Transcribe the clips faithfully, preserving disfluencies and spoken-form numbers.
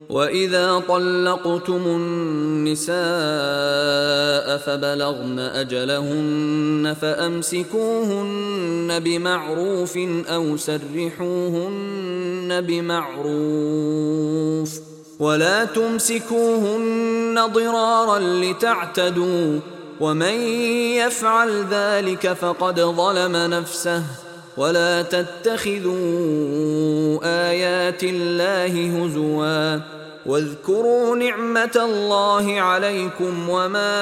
وإذا طلقتم النساء فبلغن أجلهن فأمسكوهن بمعروف أو سرحوهن بمعروف ولا تمسكوهن ضرارا لتعتدوا ومن يفعل ذلك فقد ظلم نفسه ولا تتخذوا آيات الله هزوا واذكروا نعمة الله عليكم وما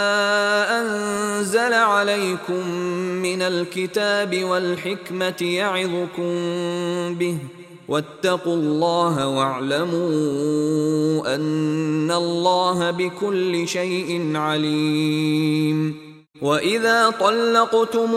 أنزل عليكم من الكتاب والحكمة يعظكم به واتقوا الله واعلموا أن الله بكل شيء عليم. وإذا طلقتم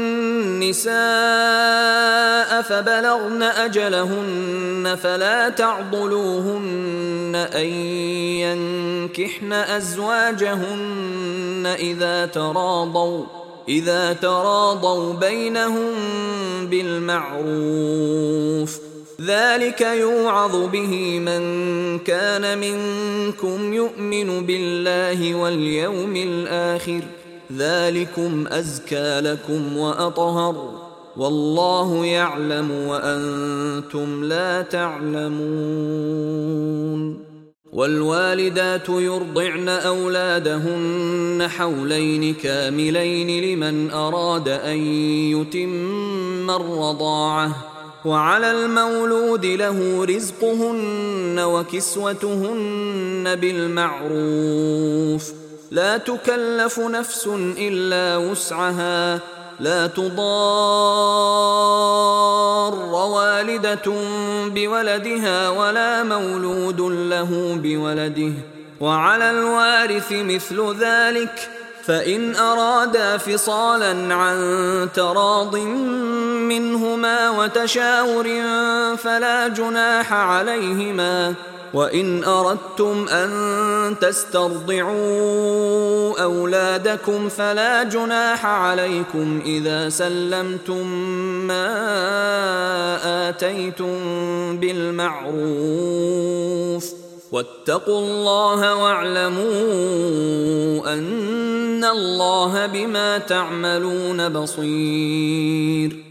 النساء فبلغن أجلهن فلا تعضلوهن أن ينكحن أزواجهن إذا تراضوا إذا تراضوا بينهم بالمعروف ذلك يوعظ به من كان منكم يؤمن بالله واليوم الآخر ذلكم أزكى لكم وأطهر والله يعلم وأنتم لا تعلمون. والوالدات يرضعن أولادهن حولين كاملين لمن أراد أن يتم الرضاعة وعلى المولود له رزقهن وكسوتهن بالمعروف لا تكلف نفس إلا وسعها لا تضار والدة بولدها ولا مولود له بولده وعلى الوارث مثل ذلك فإن أرادا فصالا عن تراض منهما وتشاور فلا جناح عليهما وإن أردتم أن تسترضعوا أولادكم فلا جناح عليكم إذا سلمتم ما آتيتم بالمعروف واتقوا الله واعلموا أن الله بما تعملون بصير.